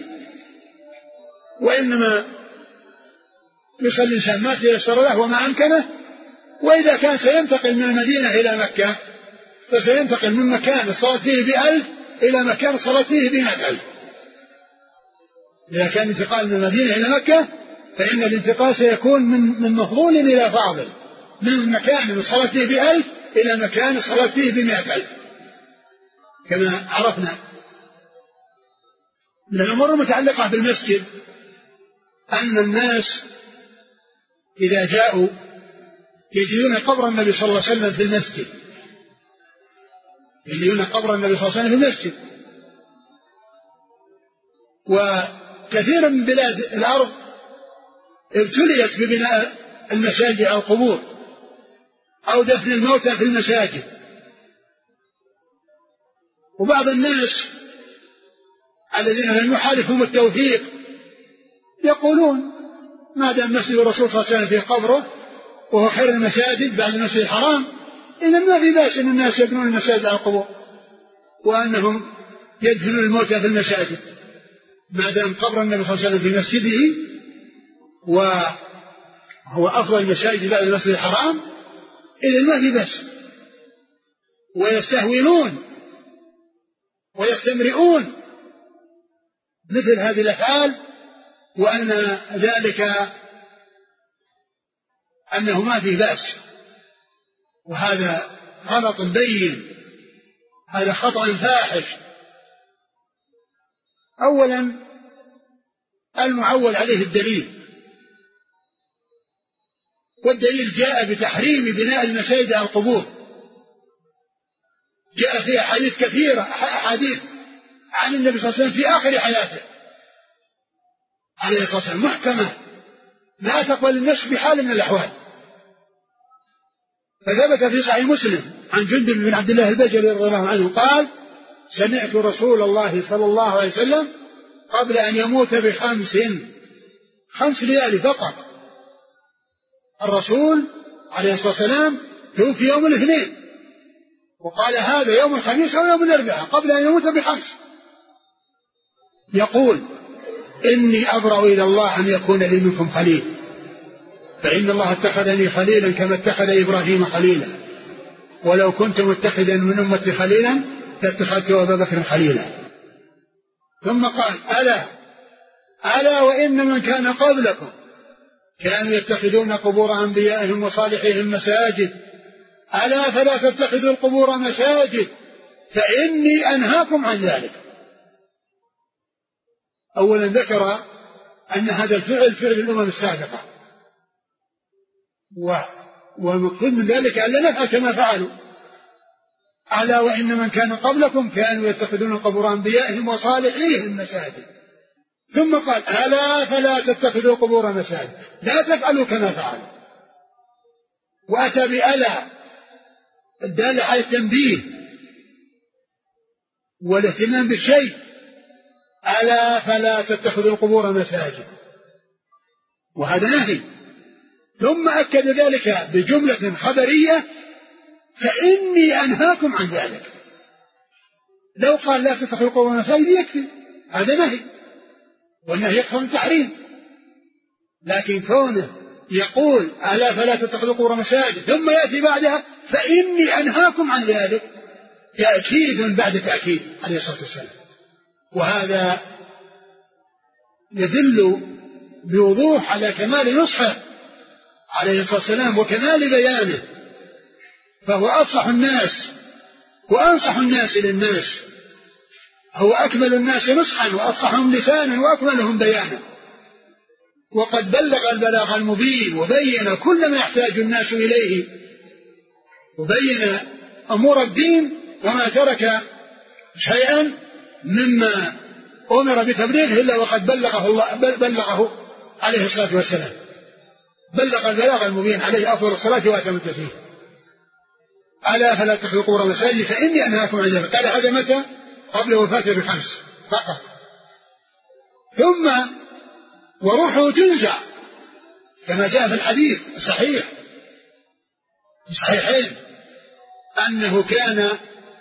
وإنما يصلي الإنسان ما تيسر له وما أمكنه. وإذا كان سينتقل من المدينة إلى مكة فسينتقل من مكان الصلاة فيه ب1000 إلى مكان الصلاة فيه ب100,000. إذا كان انتقال من المدينة إلى مكة فإن الانتقال سيكون من مفضول إلى فاضل، من مكان الصلاة فيه ب1000 إلى مكان الصلاة فيه ب100,000 كما عرفنا. من الأمور المتعلقة بالمسجد أن الناس إذا جاءوا يجدون قبر النبي صلى الله عليه وسلم في المسجد، يجدون قبر النبي صلى الله عليه وسلم في المسجد. وكثير من بلاد الأرض ابتليت ببناء المساجد على القبور أو دفن الموتى في المساجد. وبعض الناس الذين لم يحالفهم التوفيق يقولون ما دام مسجد الرسول صلى الله عليه وسلم في قبره وهو خير المساجد بعد المسجد الحرام، إذا ما في بأس أن الناس يبنون المساجد على القبور وأنهم يدفنون الموتى في المساجد، ما دام قبر النبي صلى الله عليه وسلم في مسجده وهو أفضل المساجد بعد المسجد الحرام، إذا ما في بأس. ويستهونون ويستمرئون مثل هذه الأفعال، وأن ذلك أنه ما فيه بأس، وهذا غلط بين، هذا خطأ فاحش. أولا المعول عليه الدليل، والدليل جاء بتحريم بناء المساجد على القبور، جاء فيها حديث كثيرة، أحاديث عن النبي صلى الله عليه وسلم في آخر حياته عليه الصلاة والسلام محكمة لا تقبل النسخ بحال من الأحوال. فثبت في صحيح مسلم عن جندب بن عبد الله البجلي رضي الله عنه قال: سمعت رسول الله صلى الله عليه وسلم قبل أن يموت ب5 ليالي فقط. الرسول عليه الصلاة والسلام توفي يوم الاثنين، وقال هذا يوم الخميس أو يوم الأربعاء قبل أن يموت ب5، يقول: إني أبرأ إلى الله أن يكون لي منكم خليل، فإن الله اتخذني خليلا كما اتخذ إبراهيم خليلا، ولو كنت متخذا من أمتي خليلا لاتخذت أبا بكر خليلا. ثم قال: ألا وإن من كان قبلكم كانوا يتخذون قبور أنبيائهم وصالحيهم مساجد، ألا فلا تتخذوا القبور مساجد فإني أنهاكم عن ذلك. أولا ذكر أن هذا الفعل فعل الأمم السابقة، والمقصود من ذلك ألا نفعل كما فعلوا. ألا وإن من كان قبلكم كانوا يتخذون قبور أنبيائهم وصالحيهم مساجد. ثم قال: ألا فلا تتخذوا قبور مساجد، لا تفعلوا كما فعلوا. وأتى بألا الدالة على التنبيه والاهتمام بالشيء: ألا فلا تتخذوا القبور مساجد، وهذا نهي. ثم أكد ذلك بجملة خبرية: فإني أنهاكم عن ذلك. لو قال لا تتخذوا القبور مساجد يكفي، هذا نهي، والنهي يقتضي التحريم. لكن كونه يقول: ألا فلا تتخذوا القبور مساجد، ثم يأتي بعدها: فإني أنهاكم عن ذلك، تأكيد بعد تأكيد عليه الصلاة والسلام. وهذا يدل بوضوح على كمال نصحه عليه الصلاة والسلام وكمال بيانه، فهو أفصح الناس وأنصح الناس للناس، هو أكمل الناس نصحا وأفصحهم لسانا وأكملهم بيانا، وقد بلغ البلاغ المبين وبين كل ما يحتاج الناس إليه، وبين أمور الدين، وما ترك شيئا مما أمر بتبليغه إلا وقد بلغه عليه الصلاة والسلام، بلغ البلاغ المبين عليه أفضل الصلاة وأتم التسليم. ألا فلا تتخذوا قبور مساجد فإني أنهاكم عن ذلك. قال هذا متى؟ قبل وفاته ب5 فقط. ثم وروحه تنزع كما جاء في الحديث الصحيح في الصحيحين أنه كان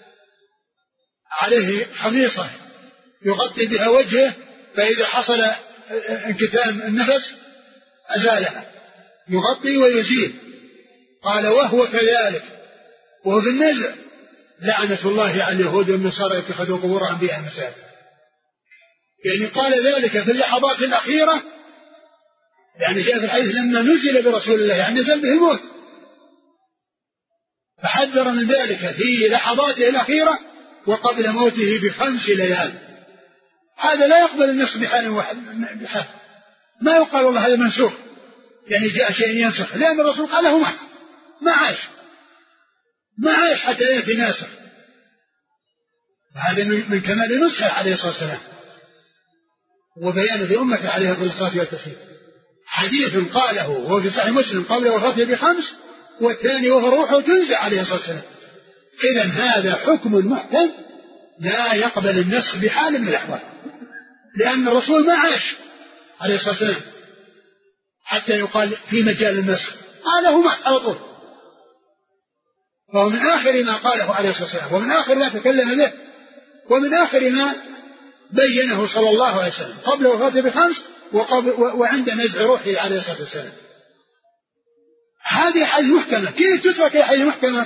عليه خميصة يغطي بها وجهه، فإذا حصل انكتام النفس أزالها، يغطي ويزيل. قال: وهو كذلك وهو في النزع لعنة الله على اليهود والنصارى اتخذوا قبور أنبيائهم مساجد. يعني قال ذلك في اللحظات الأخيرة، يعني جاء في الحديث لما نزل برسول الله، يعني نزل به الموت، فحذر من ذلك في لحظاته الأخيرة وقبل موته ب5 ليال. هذا لا يقبل النسخ بحال واحد، ما يقال والله هذا منسوخ، يعني جاء شيء ينسخ، لأن الرسول قال له مات، ما عاش حتى يأتي ناسخ. هذا من كمال نصحه عليه الصلاة والسلام وبيان لأمته عليه الصلاة والسلام. حديث قاله وهو في صحيح مسلم قبل وفاته ب5، والثاني وهو روحه تنزع عليه الصلاة والسلام. إذن هذا حكم محكم لا يقبل النسخ بحال من الأحوال، لأن الرسول ما عاش عليه الصلاة والسلام حتى يقال في مجال النسخ، قاله مات على طول. فهو من آخر ما قاله عليه الصلاة والسلام، ومن آخر ما تكلم به، ومن آخر ما بينه صلى الله عليه وسلم قبل وفاته ب5 وعند نزع روحه عليه الصلاة والسلام. هذه حديث محكمة. كيف تترك حديث محكمة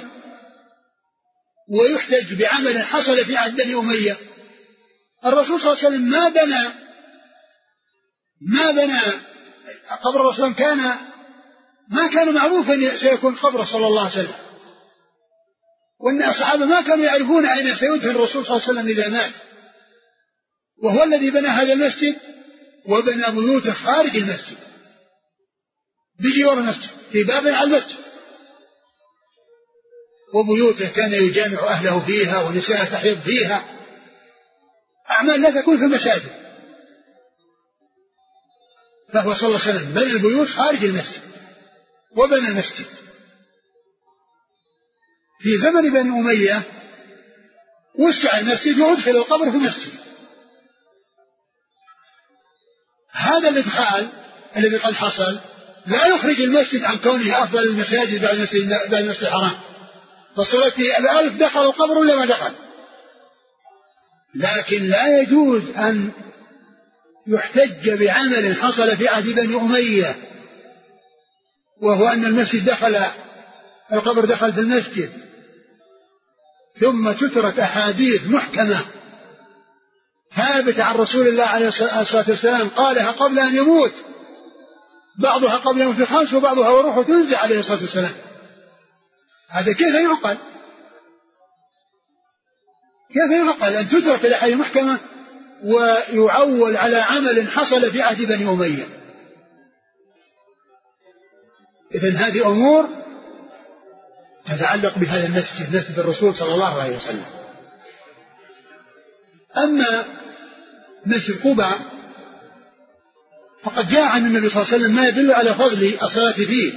ويحتج بعمل حصل في عهد بني أمية؟ الرسول صلى الله عليه وسلم ما بنى ما بنى قبر الرسول ما كان معروفا سيكون قبره صلى الله عليه وسلم، وأن الصحابة ما كانوا يعرفون أين سيدفن الرسول صلى الله عليه وسلم إذا مات، وهو الذي بنى هذا المسجد وبنى بيوته خارج المسجد بجوار المسجد في باب على المسجد، وبيوته كان يجامع أهله فيها ونساء تحيض فيها، أعمال لا تكون في المساجد. فهو صلى الله عليه وسلم بنى البيوت خارج المسجد وبنى المسجد. في زمن بني أمية وسع المسجد وأدخل القبر في المسجد. هذا الإدخال الذي قد حصل لا يخرج المسجد عن كونه أفضل المساجد بعد المسجد الحرام، فصلت 1000 دخل القبر ولا ما دخل، لكن لا يجوز أن يحتج بعمل حصل في عهد بني أمية، وهو أن المسجد القبر دخل في المسجد، ثم تترك أحاديث محكمة ثابتة عن رسول الله عليه الصلاة والسلام قالها قبل أن يموت، بعضها قبل يوم في 5 وبعضها وروحه تنزع عليه الصلاة والسلام. هذا كيف يعقل؟ كيف يعقل أن تترك الأحاديث المحكمة ويعول على عمل حصل في عهد بني أمية؟ إذن هذه أمور تتعلق بهذا المسجد، مسجد الرسول صلى الله عليه وسلم. أما مسجد قباء فقد جاء عن النبي صلى الله عليه وسلم ما يدل على فضل الصلاة فيه،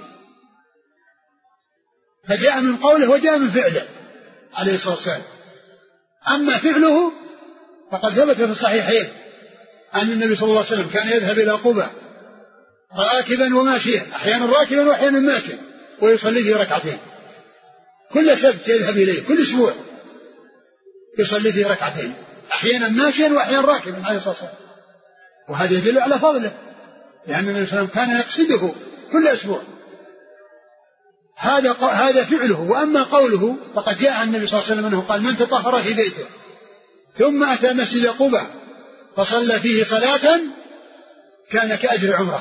فجاء من قوله وجاء من فعله عليه الصلاة والسلام. أما فعله فقد ثبت في الصحيحين أن النبي صلى الله عليه وسلم كان يذهب إلى قباء راكبا وماشيا، أحيانا راكبا وأحيانا ماشيا، ويصلي فيه ركعتين كل سبت، يذهب إليه كل أسبوع يصلي فيه ركعتين، أحيانا ماشيا وأحيانا راكبا عليه الصلاة والسلام. وهذا يدل على فضله، لأن النبي صلى الله عليه وسلم كان يقصده كل أسبوع. هذا فعله. وأما قوله فقد جاء عن النبي صلى الله عليه وسلم أنه قال من تطهر في بيته ثم أتى مسجد قباء فصلى فيه صلاة كان كأجر عمره.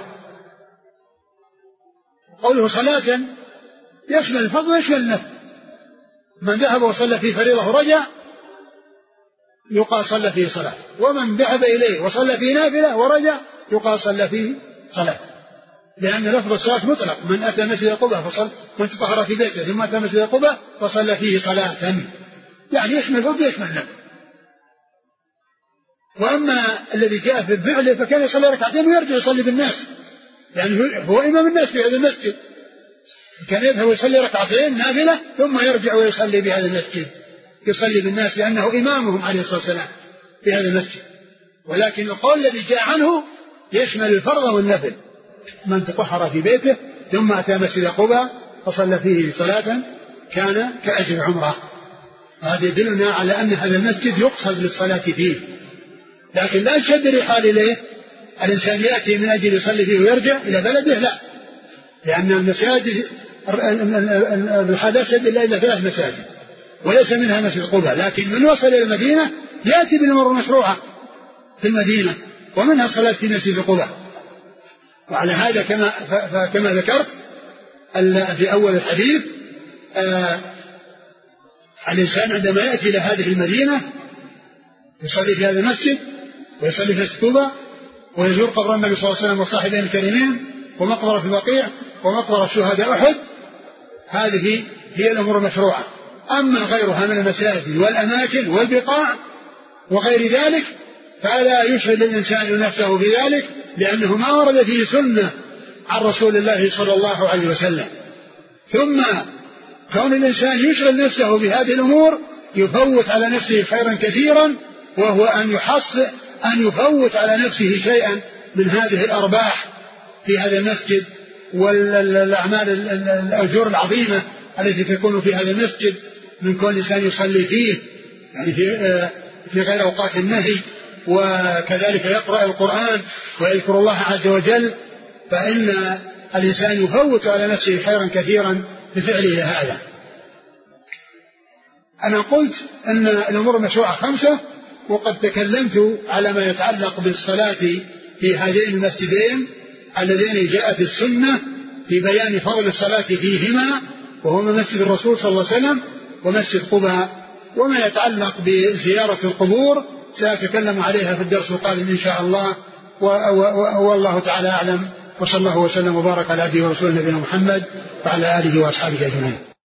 قوله صلاة يشمل الفضل ويشمل النفل، من ذهب وصلى فيه فريضة ورجع يقال صلى فيه صلاة، ومن ذهب إليه وصلى فيه نافلة ورجع يقال صلى فيه صلاة، لأن لفظ الصلاة مطلق. من أتى مسجد قباء فصلى، من تطهر في بيته ثم أتى مسجد قباء فصلى فيه صلاة، يعني يشمل الفضل ويشمل النفل. وأما الذي جاء في الفعل فكان يصلي ركعتين ويرجع يصلي بالناس، يعني هو إمام الناس في هذا المسجد، كان يذهب ويصلي ركعتين نافلة ثم يرجع ويصلي بهذا المسجد، يصلي بالناس لأنه إمامهم عليه الصلاة والسلام في هذا المسجد. ولكن القول الذي جاء عنه يشمل الفرض والنفل. من تطهر في بيته ثم أتى مسجد قباء فصلى فيه صلاة كان كأجر عمره. هذا يدلنا على أن هذا المسجد يقصد للصلاة فيه، لكن لا يشد الرحال إليه، الإنسان يأتي من أجل يصلي فيه ويرجع إلى بلده، لا، لأن المساجد الرحال لا يشد إلا 3 مساجد وليس منها مسجد قباء. لكن من وصل إلى المدينة يأتي بالأمور المشروعة في المدينة، ومنها الصلاة في مسجد قباء. وعلى هذا كما ذكرت في أول الحديث، الإنسان عندما يأتي إلى هذه المدينة يصلي في هذا المسجد ويصلي في مسجد قباء ويزور قبر النبي صلى الله عليه وسلم والصاحبين الكريمين ومقبرة البقيع ومقبرة شهداء أحد، هذه هي الأمور المشروعة. أما غيرها من المساجد والأماكن والبقاع وغير ذلك فلا يشغل الإنسان نفسه بذلك، لأنه ما ورد فيه سنة عن رسول الله صلى الله عليه وسلم. ثم كون الإنسان يشغل نفسه بهذه الأمور يفوت على نفسه خيرا كثيرا، وهو أن يفوت على نفسه شيئا من هذه الأرباح في هذا المسجد والأعمال الأجور العظيمة التي تكون في هذا المسجد، من كل إنسان يصلي فيه يعني في غير أوقات النهي، وكذلك يقرأ القرآن ويذكر الله عز وجل، فإن الإنسان يفوت على نفسه خيرا كثيرا بفعله هذا. أنا قلت أن الأمور المشروعة 5، وقد تكلمت على ما يتعلق بالصلاة في هذين المسجدين اللذين جاءت السنة في بيان فضل الصلاة فيهما، وهما مسجد الرسول صلى الله عليه وسلم ومسجد قباء. وما يتعلق بزيارة القبور سأتكلم عليها في الدرس القادم إن شاء الله، والله تعالى أعلم، وصلى الله وسلم وبارك على عبده ورسوله نبينا محمد وعلى آله وأصحابه أجمعين.